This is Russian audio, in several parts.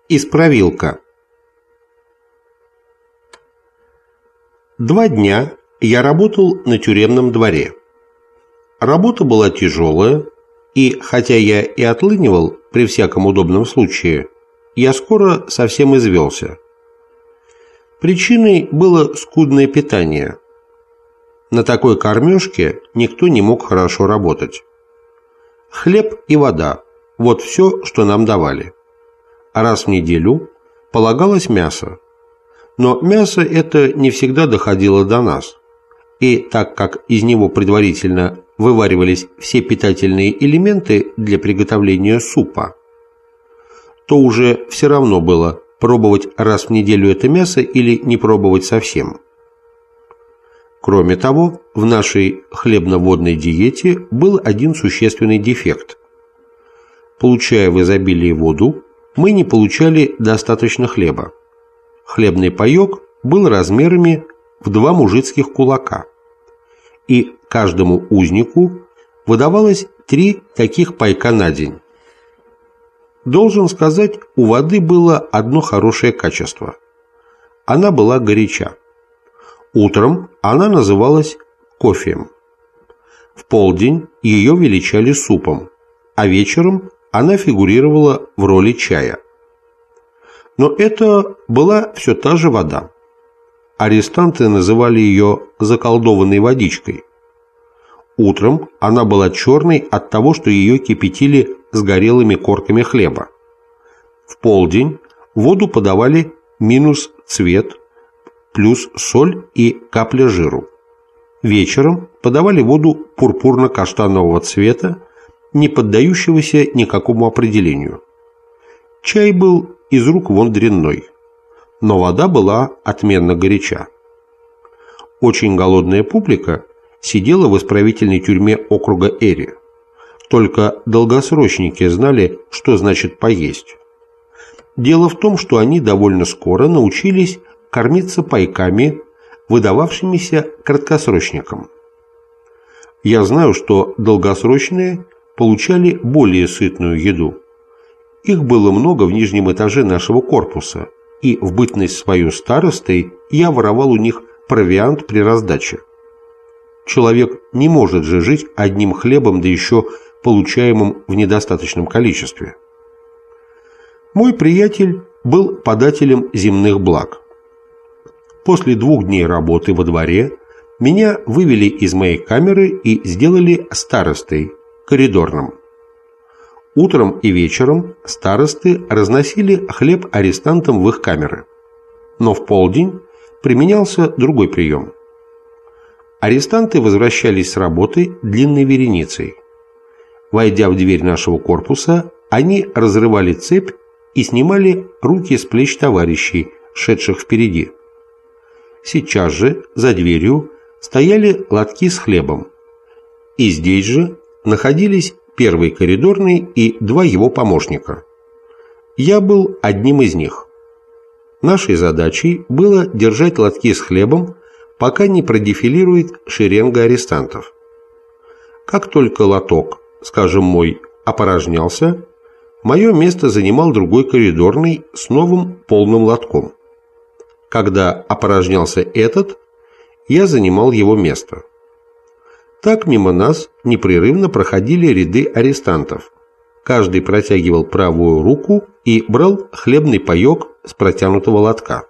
Исправилка. 2 дня я работал на тюремном дворе. Работа была тяжелая, и, хотя я и отлынивал при всяком удобном случае, я скоро совсем извелся. Причиной было скудное питание. На такой кормежке никто не мог хорошо работать. Хлеб и вода – вот все, что нам давали. А раз в неделю полагалось мясо. Но мясо это не всегда доходило до нас. И так как из него предварительно вываривались все питательные элементы для приготовления супа, то уже все равно было пробовать раз в неделю это мясо или не пробовать совсем. Кроме того, в нашей хлебно-водной диете был один существенный дефект. Получая в изобилии воду, мы не получали достаточно хлеба. Хлебный паёк был размерами в 2 мужицких кулака, и каждому узнику выдавалось 3 таких пайка на день. Должен сказать, у воды было одно хорошее качество. Она была горяча. Утром она называлась кофеем. В полдень ее величали супом, а вечером она фигурировала в роли чая. Но это была все та же вода. Арестанты называли ее заколдованной водичкой. Утром она была черной от того, что ее кипятили с горелыми корками хлеба. В полдень воду подавали минус цвет, плюс соль и капля жиру. Вечером подавали воду пурпурно-каштанового цвета, не поддающегося никакому определению. Чай был из рук вон дрянной, но вода была отменно горяча. Очень голодная публика сидела в исправительной тюрьме округа Эри. Только долгосрочники знали, что значит поесть. Дело в том, что они довольно скоро научились кормиться пайками, выдававшимися краткосрочникам. Я знаю, что долгосрочные получали более сытную еду. Их было много в нижнем этаже нашего корпуса, и в бытность свою старостой я воровал у них провиант при раздаче. Человек не может же жить одним хлебом, да еще получаемым в недостаточном количестве. Мой приятель был подателем земных благ. После 2 дней работы во дворе меня вывели из моей камеры и сделали старостой, коридорным. Утром и вечером старосты разносили хлеб арестантам в их камеры. Но в полдень применялся другой прием. Арестанты возвращались с работы длинной вереницей. Войдя в дверь нашего корпуса, они разрывали цепь и снимали руки с плеч товарищей, шедших впереди. Сейчас же за дверью стояли лотки с хлебом, и здесь же находились первый коридорный и 2 его помощника. Я был одним из них. Нашей задачей было держать лотки с хлебом, пока не продефилирует шеренга арестантов. Как только лоток, скажем мой, опорожнялся, мое место занимал другой коридорный с новым полным лотком. Когда опорожнялся этот, я занимал его место. Так мимо нас непрерывно проходили ряды арестантов. Каждый протягивал правую руку и брал хлебный паёк с протянутого лотка.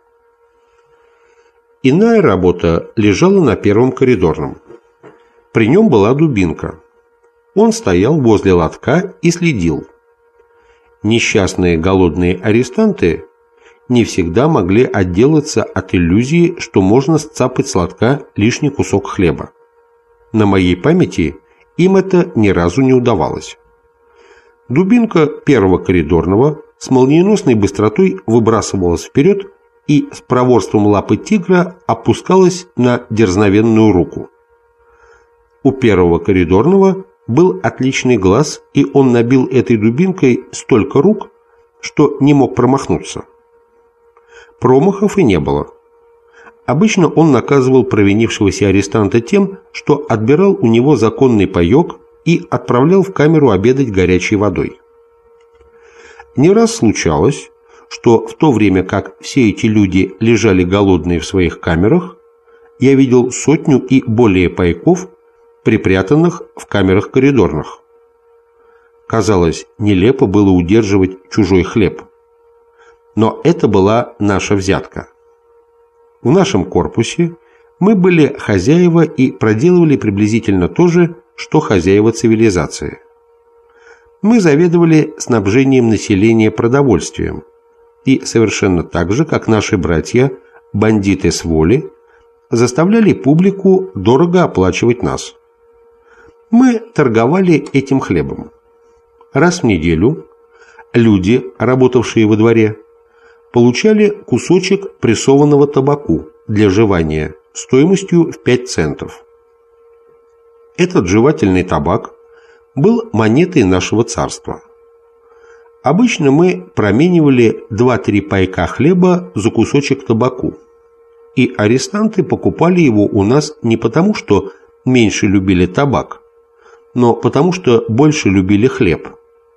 Иная работа лежала на первом коридорном. При нем была дубинка. Он стоял возле лотка и следил. Несчастные голодные арестанты не всегда могли отделаться от иллюзии, что можно сцапать с лотка лишний кусок хлеба. На моей памяти им это ни разу не удавалось. Дубинка первого коридорного с молниеносной быстротой выбрасывалась вперед и с проворством лапы тигра опускалась на дерзновенную руку. У первого коридорного был отличный глаз, и он набил этой дубинкой столько рук, что не мог промахнуться. Промахов и не было. Обычно он наказывал провинившегося арестанта тем, что отбирал у него законный паёк и отправлял в камеру обедать горячей водой. Не раз случалось, что в то время как все эти люди лежали голодные в своих камерах, я видел 100 и более пайков, припрятанных в камерах коридорных. Казалось, нелепо было удерживать чужой хлеб. Но это была наша взятка. В нашем корпусе мы были хозяева и проделывали приблизительно то же, что хозяева цивилизации. Мы заведовали снабжением населения продовольствием и совершенно так же, как наши братья, бандиты с воли, заставляли публику дорого оплачивать нас. Мы торговали этим хлебом. Раз в неделю люди, работавшие во дворе, получали кусочек прессованного табаку для жевания стоимостью в 5 центов. Этот жевательный табак был монетой нашего царства. Обычно мы променивали 2-3 пайка хлеба за кусочек табаку, и арестанты покупали его у нас не потому, что меньше любили табак, но потому, что больше любили хлеб.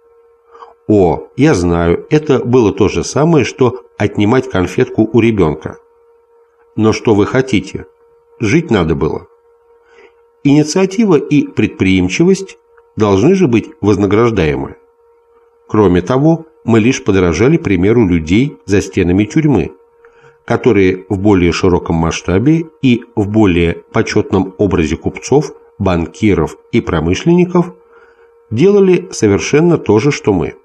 О, я знаю, это было то же самое, что отнимать конфетку у ребенка. Но что вы хотите? Жить надо было. Инициатива и предприимчивость должны же быть вознаграждаемы. Кроме того, мы лишь подражали примеру людей за стенами тюрьмы, которые в более широком масштабе и в более почетном образе купцов, банкиров и промышленников делали совершенно то же, что мы.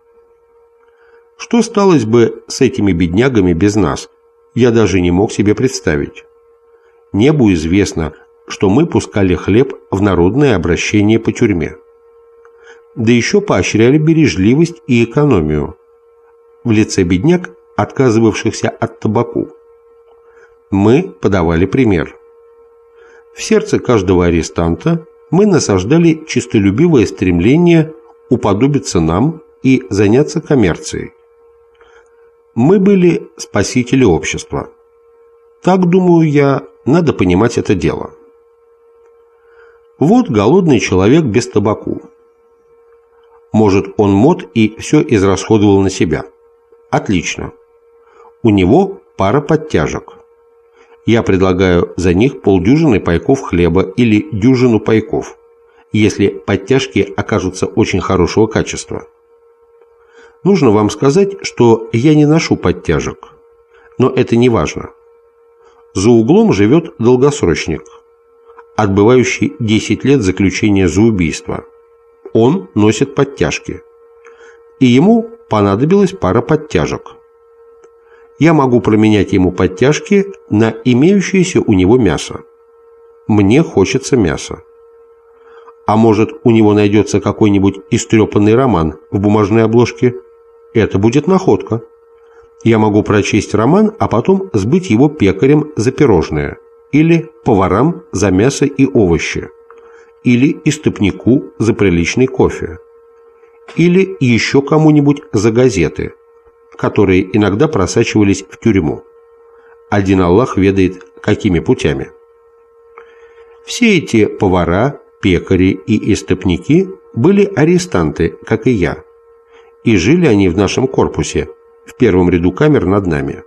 Что сталось бы с этими беднягами без нас, я даже не мог себе представить. Небу известно, что мы пускали хлеб в народное обращение по тюрьме. Да еще поощряли бережливость и экономию в лице бедняк, отказывавшихся от табаку. Мы подавали пример. В сердце каждого арестанта мы насаждали честолюбивое стремление уподобиться нам и заняться коммерцией. Мы были спасители общества. Так, думаю я, надо понимать это дело. Вот голодный человек без табаку. Может, он мод и все израсходовал на себя. Отлично. У него пара подтяжек. Я предлагаю за них полдюжины пайков хлеба или дюжину пайков, если подтяжки окажутся очень хорошего качества. Нужно вам сказать, что я не ношу подтяжек, но это не важно. За углом живет долгосрочник, отбывающий 10 лет заключения за убийство. Он носит подтяжки, и ему понадобилась пара подтяжек. Я могу променять ему подтяжки на имеющееся у него мясо. Мне хочется мяса. А может, у него найдется какой-нибудь истрепанный роман в бумажной обложке? Это будет находка. Я могу прочесть роман, а потом сбыть его пекарем за пирожное, или поварам за мясо и овощи, или истопнику за приличный кофе, или еще кому-нибудь за газеты, которые иногда просачивались в тюрьму. Один Аллах ведает, какими путями. Все эти повара, пекари и истопники были арестанты, как и я, и жили они в нашем корпусе, в первом ряду камер над нами.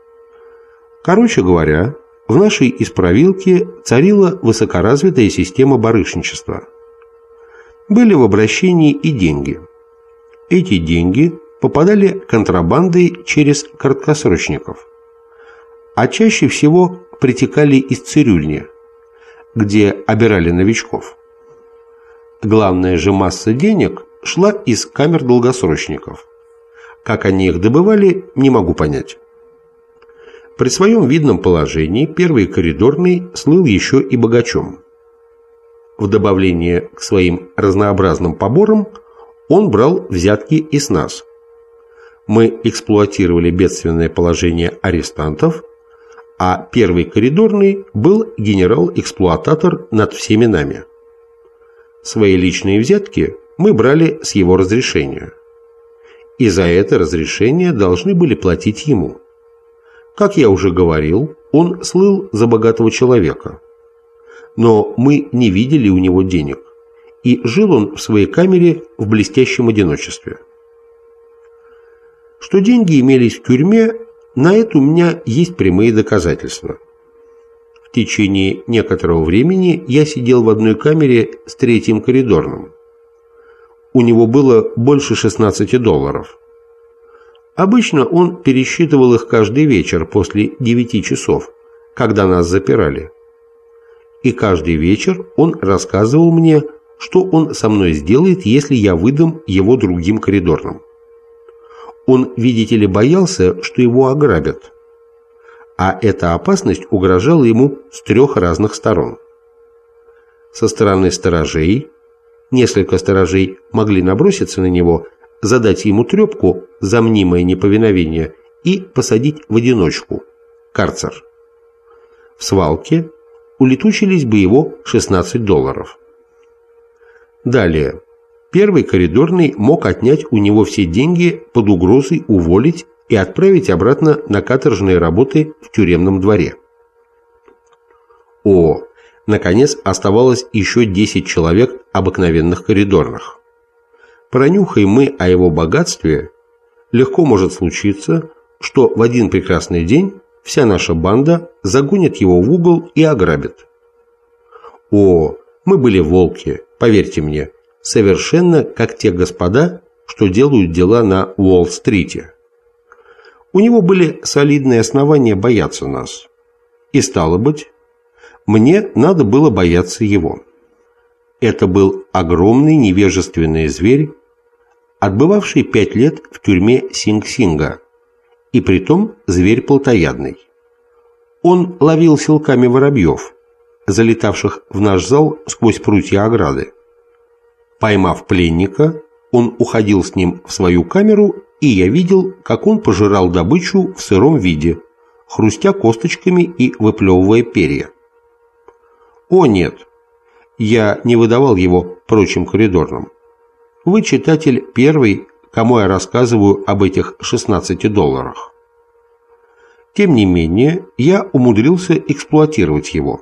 Короче говоря, в нашей исправилке царила высокоразвитая система барышничества. Были в обращении и деньги. Эти деньги попадали контрабандой через краткосрочников, а чаще всего притекали из цирюльни, где обирали новичков. Главная же масса денег шла из камер долгосрочников. Как они их добывали, не могу понять. При своем видном положении первый коридорный слыл еще и богачом. В добавление к своим разнообразным поборам он брал взятки и с нас. Мы эксплуатировали бедственное положение арестантов, а первый коридорный был генерал-эксплуататор над всеми нами. Свои личные взятки мы брали с его разрешения. И за это разрешение должны были платить ему. Как я уже говорил, он слыл за богатого человека. Но мы не видели у него денег, и жил он в своей камере в блестящем одиночестве. Что деньги имелись в тюрьме, на это у меня есть прямые доказательства. В течение некоторого времени я сидел в одной камере с третьим коридорным. У него было больше $16. Обычно он пересчитывал их каждый вечер после 9 часов, когда нас запирали. И каждый вечер он рассказывал мне, что он со мной сделает, если я выдам его другим коридорным. Он, видите ли, боялся, что его ограбят. А эта опасность угрожала ему с 3 разных сторон. Со стороны сторожей, несколько сторожей могли наброситься на него, задать ему трепку за мнимое неповиновение и посадить в одиночку, карцер. В свалке улетучились бы его $16. Далее, первый коридорный мог отнять у него все деньги под угрозой уволить и отправить обратно на каторжные работы в тюремном дворе. Наконец, оставалось еще 10 человек обыкновенных коридорных. Пронюхаем мы о его богатстве, легко может случиться, что в один прекрасный день вся наша банда загонит его в угол и ограбит. Мы были волки, поверьте мне, совершенно как те господа, что делают дела на Уолл-стрите. У него были солидные основания бояться нас. И стало быть, мне надо было бояться его. Это был огромный невежественный зверь, отбывавший 5 лет в тюрьме Синг-Синга, и притом зверь плотоядный. Он ловил силками воробьев, залетавших в наш зал сквозь прутья ограды. Поймав пленника, он уходил с ним в свою камеру, и я видел, как он пожирал добычу в сыром виде, хрустя косточками и выплевывая перья. Нет, я не выдавал его прочим коридорным. Вы, читатель, первый, кому я рассказываю об этих $16. Тем не менее, я умудрился эксплуатировать его.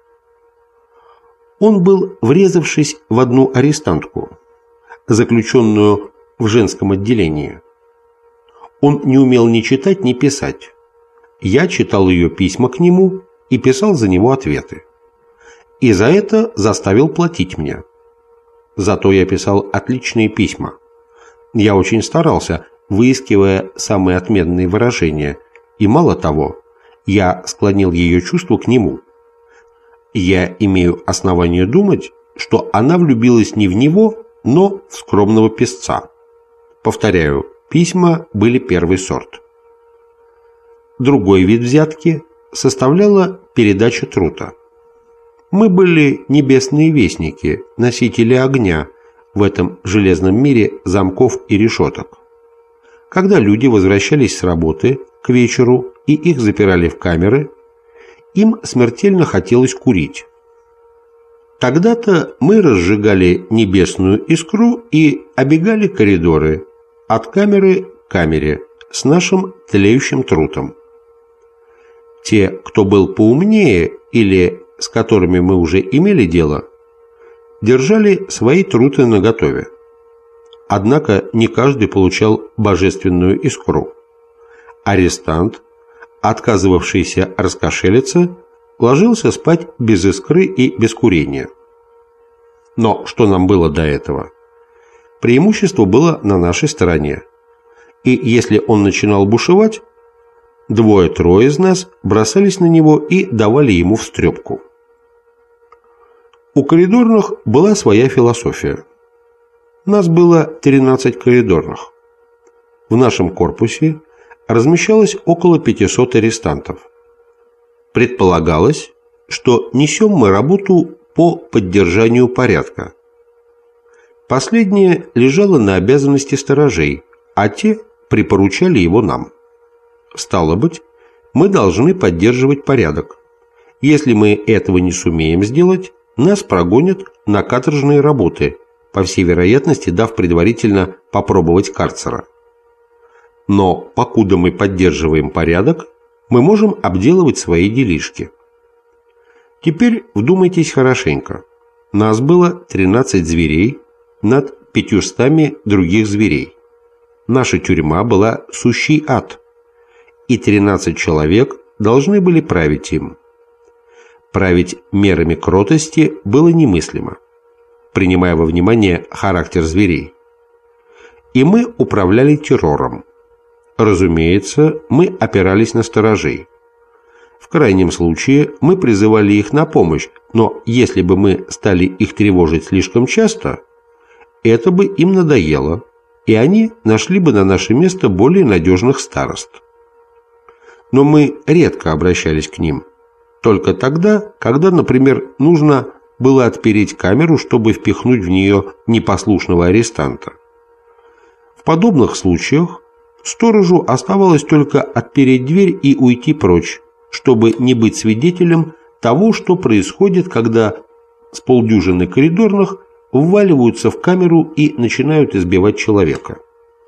Он был, врезавшись в одну арестантку, заключенную в женском отделении. Он не умел ни читать, ни писать. Я читал ее письма к нему и писал за него ответы. И за это заставил платить мне. Зато я писал отличные письма. Я очень старался, выискивая самые отменные выражения, и мало того, я склонил ее чувство к нему. Я имею основание думать, что она влюбилась не в него, но в скромного писца. Повторяю, письма были первый сорт. Другой вид взятки составляла передача трута. Мы были небесные вестники, носители огня в этом железном мире замков и решеток. Когда люди возвращались с работы к вечеру и их запирали в камеры, им смертельно хотелось курить. Тогда-то мы разжигали небесную искру и обегали коридоры от камеры к камере с нашим тлеющим трутом. Те, кто был поумнее или с которыми мы уже имели дело, держали свои труты наготове. Однако не каждый получал божественную искру. Арестант, отказывавшийся раскошелиться, ложился спать без искры и без курения. Но что нам было до этого? Преимущество было на нашей стороне. И если он начинал бушевать, 2-3 из нас бросались на него и давали ему встрепку. У коридорных была своя философия. Нас было 13 коридорных. В нашем корпусе размещалось около 500 арестантов. Предполагалось, что несем мы работу по поддержанию порядка. Последнее лежало на обязанности сторожей, а те припоручали его нам. Стало быть, мы должны поддерживать порядок. Если мы этого не сумеем сделать, нас прогонят на каторжные работы, по всей вероятности дав предварительно попробовать карцера. Но покуда мы поддерживаем порядок, мы можем обделывать свои делишки. Теперь вдумайтесь хорошенько. Нас было 13 зверей над 500 других зверей. наша тюрьма была сущий ад, и 13 человек должны были править им. Править мерами кротости было немыслимо, принимая во внимание характер зверей. И мы управляли террором. Разумеется, мы опирались на сторожей. В крайнем случае мы призывали их на помощь, но если бы мы стали их тревожить слишком часто, это бы им надоело, и они нашли бы на наше место более надежных старост. Но мы редко обращались к ним, только тогда, когда, например, нужно было отпереть камеру, чтобы впихнуть в нее непослушного арестанта. В подобных случаях сторожу оставалось только отпереть дверь и уйти прочь, чтобы не быть свидетелем того, что происходит, когда с полдюжины коридорных вваливаются в камеру и начинают избивать человека.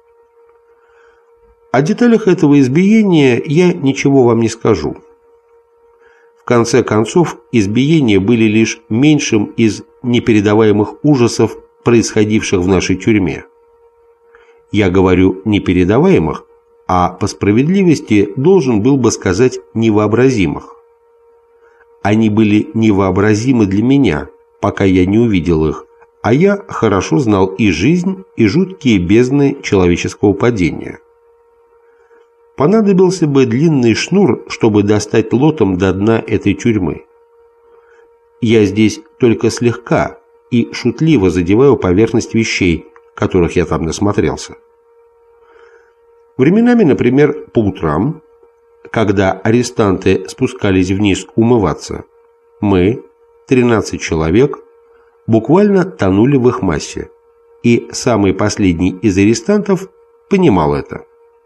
О деталях этого избиения я ничего вам не скажу. В конце концов, избиения были лишь меньшим из непередаваемых ужасов, происходивших в нашей тюрьме. Я говорю непередаваемых, а по справедливости должен был бы сказать невообразимых. Они были невообразимы для меня, пока я не увидел их, а я хорошо знал и жизнь, и жуткие бездны человеческого падения. Понадобился бы длинный шнур, чтобы достать лотом до дна этой тюрьмы. Я здесь только слегка и шутливо задеваю поверхность вещей, которых я там насмотрелся. Временами, например, по утрам, когда арестанты спускались вниз умываться, мы, 13 человек, буквально тонули в их массе, и самый последний из арестантов понимал это.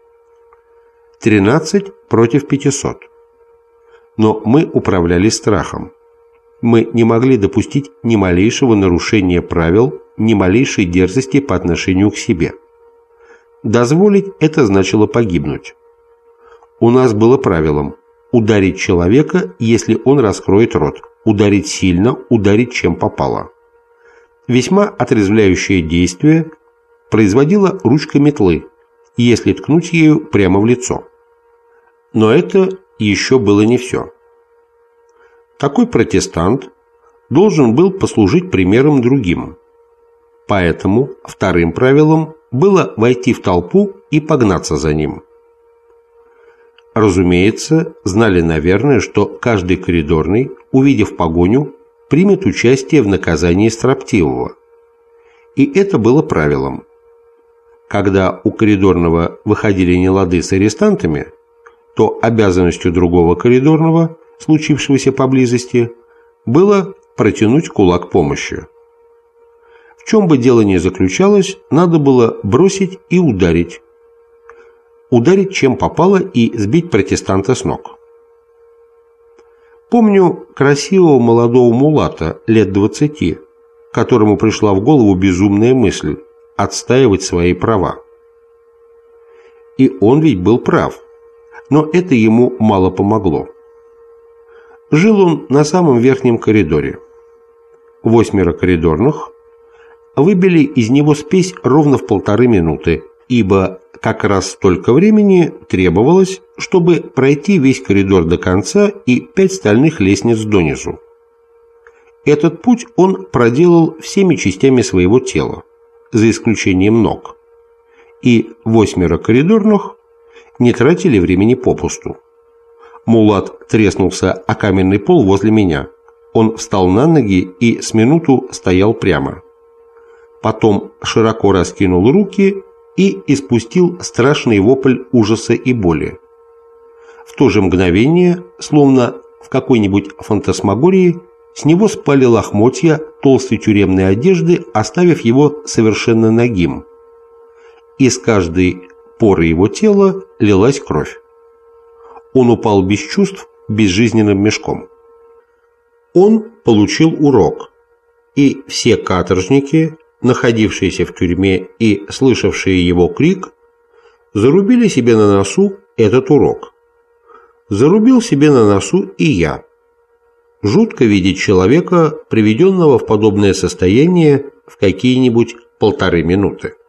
13 против 500. Но мы управляли страхом. Мы не могли допустить ни малейшего нарушения правил, ни малейшей дерзости по отношению к себе. Дозволить это значило погибнуть. У нас было правилом ударить человека, если он раскроет рот, ударить сильно, ударить чем попало. Весьма отрезвляющее действие производила ручка метлы, если ткнуть ею прямо в лицо. Но это еще было не все. Такой протестант должен был послужить примером другим. Поэтому вторым правилом было войти в толпу и погнаться за ним. Разумеется, знали, наверное, что каждый коридорный, увидев погоню, примет участие в наказании строптивого. И это было правилом. Когда у коридорного выходили нелады с арестантами, то обязанностью другого коридорного, случившегося поблизости, было протянуть кулак помощи. В чем бы дело ни заключалось, надо было бросить и ударить. Ударить чем попало и сбить протестанта с ног. Помню красивого молодого мулата лет 20, которому пришла в голову безумная мысль отстаивать свои права. И он ведь был прав, но это ему мало помогло. Жил он на самом верхнем коридоре. 8 коридорных выбили из него спесь ровно в 1,5 минуты, ибо как раз столько времени требовалось, чтобы пройти весь коридор до конца и 5 стальных лестниц донизу. Этот путь он проделал всеми частями своего тела, за исключением ног, и 8 коридорных не тратили времени попусту. Мулат треснулся о каменный пол возле меня. Он встал на ноги и с минуту стоял прямо. Потом широко раскинул руки и испустил страшный вопль ужаса и боли. В то же мгновение, словно в какой-нибудь фантасмагории, с него спали лохмотья толстой тюремной одежды, оставив его совершенно нагим. Из каждой поры его тела лилась кровь. Он упал без чувств безжизненным мешком. Он получил урок, и все каторжники, находившиеся в тюрьме и слышавшие его крик, зарубили себе на носу этот урок. Зарубил себе на носу и я. Жутко видеть человека, приведенного в подобное состояние в какие-нибудь 1,5 минуты.